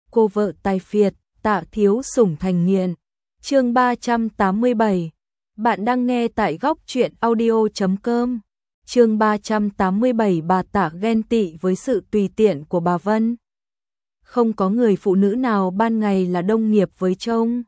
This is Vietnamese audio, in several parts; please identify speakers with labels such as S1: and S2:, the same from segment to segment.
S1: cô vợ tài phiệt, Tạ Thiếu Sủng thành nghiện. Chương 387. Bạn đang nghe tại góc truyện audio.com. Chương 387. Bà Tạ ghen tị với sự tùy tiện của bà Vân. Không có người phụ nữ nào ban ngày là đồng nghiệp với chồng,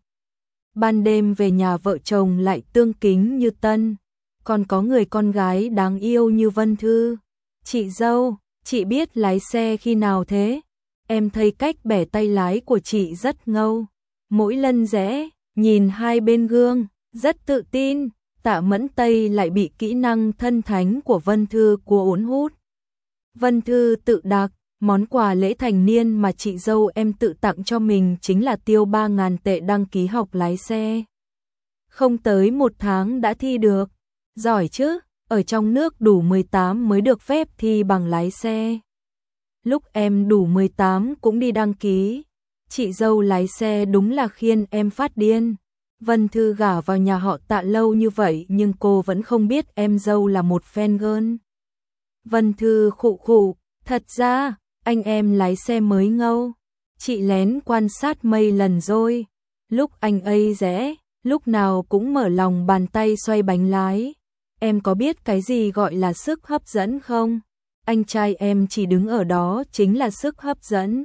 S1: ban đêm về nhà vợ chồng lại tương kính như tân. Còn có người con gái đáng yêu như Vân Thư. Chị dâu, chị biết lái xe khi nào thế? Em thấy cách bẻ tay lái của chị rất ngầu. Mỗi lần rẽ, nhìn hai bên gương, rất tự tin. Tạ Mẫn Tây lại bị kỹ năng thân thánh của Vân Thư cuốn hút. Vân Thư tự đắc, món quà lễ thành niên mà chị dâu em tự tặng cho mình chính là tiêu 3.000 tệ đăng ký học lái xe. Không tới 1 tháng đã thi được. Giỏi chứ, ở trong nước đủ 18 mới được phép thi bằng lái xe. Lúc em đủ 18 cũng đi đăng ký. Chị dâu lái xe đúng là khiến em phát điên. Vân Thư gả vào nhà họ Tạ lâu như vậy nhưng cô vẫn không biết em dâu là một fan girl. Vân Thư khụ khụ, thật ra, anh em lái xe mới ngâu. Chị lén quan sát mấy lần rồi. Lúc anh ấy rẽ, lúc nào cũng mở lòng bàn tay xoay bánh lái. Em có biết cái gì gọi là sức hấp dẫn không? Anh trai em chỉ đứng ở đó chính là sức hấp dẫn.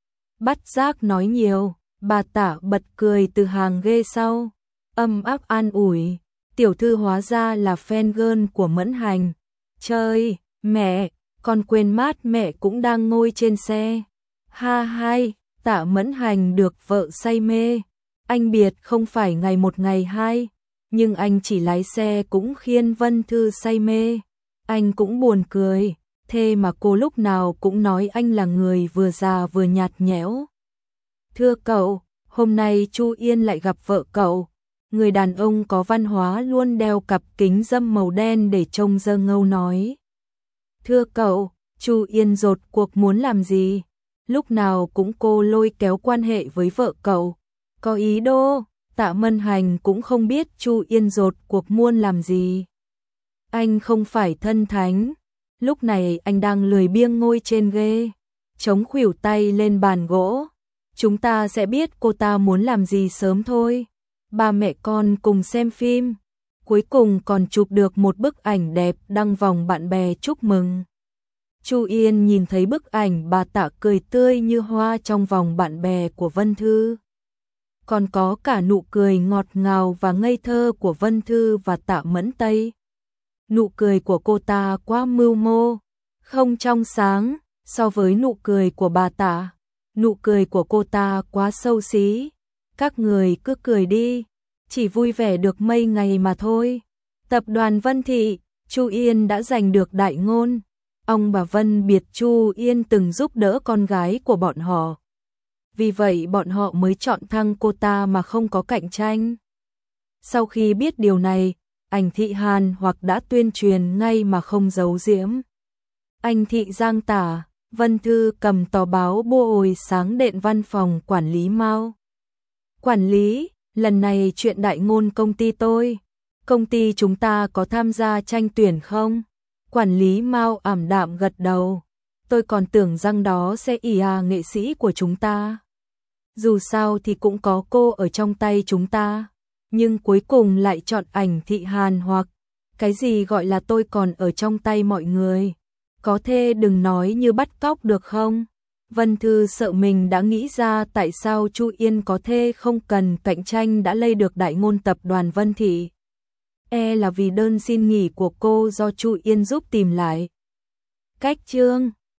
S1: Bắt giác nói nhiều, bà Tạ bật cười từ hàng ghê sau. Âm áp an ủi, tiểu thư hóa ra là fan girl của Mẫn Hành. Trời, mẹ, con quên mát mẹ cũng đang ngồi trên xe. Ha hai, Tạ Mẫn Hành được vợ say mê. Anh biệt không phải ngày một ngày hai, nhưng anh chỉ lái xe cũng khiến Vân Thư say mê. Anh cũng buồn cười, thế mà cô lúc nào cũng nói anh là người vừa già vừa nhạt nhẽo. Thưa cậu, hôm nay Chu Yên lại gặp vợ cậu. Người đàn ông có văn hóa luôn đeo cặp kính râm màu đen để trông dơ ngâu nói. Thưa cậu, Chu Yên rốt cuộc muốn làm gì? Lúc nào cũng cô lôi kéo quan hệ với vợ cậu. Có ý đồ, Tạ Mẫn Hành cũng không biết Chu Yên rốt cuộc muốn làm gì. Anh không phải thân thánh. Lúc này anh đang lười biếng ngồi trên ghế, chống khuỷu tay lên bàn gỗ. Chúng ta sẽ biết cô ta muốn làm gì sớm thôi. Ba mẹ con cùng xem phim. Cuối cùng còn chụp được một bức ảnh đẹp đăng vòng bạn bè chúc mừng. Chu Yên nhìn thấy bức ảnh bà Tạ cười tươi như hoa trong vòng bạn bè của Vân Thư. Còn có cả nụ cười ngọt ngào và ngây thơ của Vân Thư và Tạ Mẫn Tây. Nụ cười của cô ta quá mưu mô, không trong sáng so với nụ cười của bà Tạ. Nụ cười của cô ta quá xấu xí. Các người cứ cười đi, chỉ vui vẻ được mấy ngày mà thôi. Tập đoàn Vân Thị, Chu Yên đã giành được đại ngôn. Ông bà Vân biết Chu Yên từng giúp đỡ con gái của bọn họ. Vì vậy bọn họ mới chọn thăng cô ta mà không có cạnh tranh. Sau khi biết điều này, anh Thị Hàn hoặc đã tuyên truyền ngay mà không giấu giếm. Anh Thị Giang tả, Vân Thư cầm tờ báo buổi sáng đến văn phòng quản lý Mao. Quản lý, lần này chuyện đại ngôn công ty tôi. Công ty chúng ta có tham gia tranh tuyển không? Quản lý Mao ảm đạm gật đầu. Tôi còn tưởng rằng đó sẽ nghệ sĩ của chúng ta. Dù sao thì cũng có cô ở trong tay chúng ta. Nhưng cuối cùng lại chọn ảnh Thị Hàn hoặc cái gì gọi là tôi còn ở trong tay mọi người. Có thể đừng nói như bắt cóc được không? Vân Thư sợ mình đã nghĩ ra tại sao Chu Yên có thể không cần cạnh tranh đã lấy được đại ngôn tập đoàn Vân Thị. Là vì đơn xin nghỉ của cô do Chu Yên giúp tìm lại. Cách chương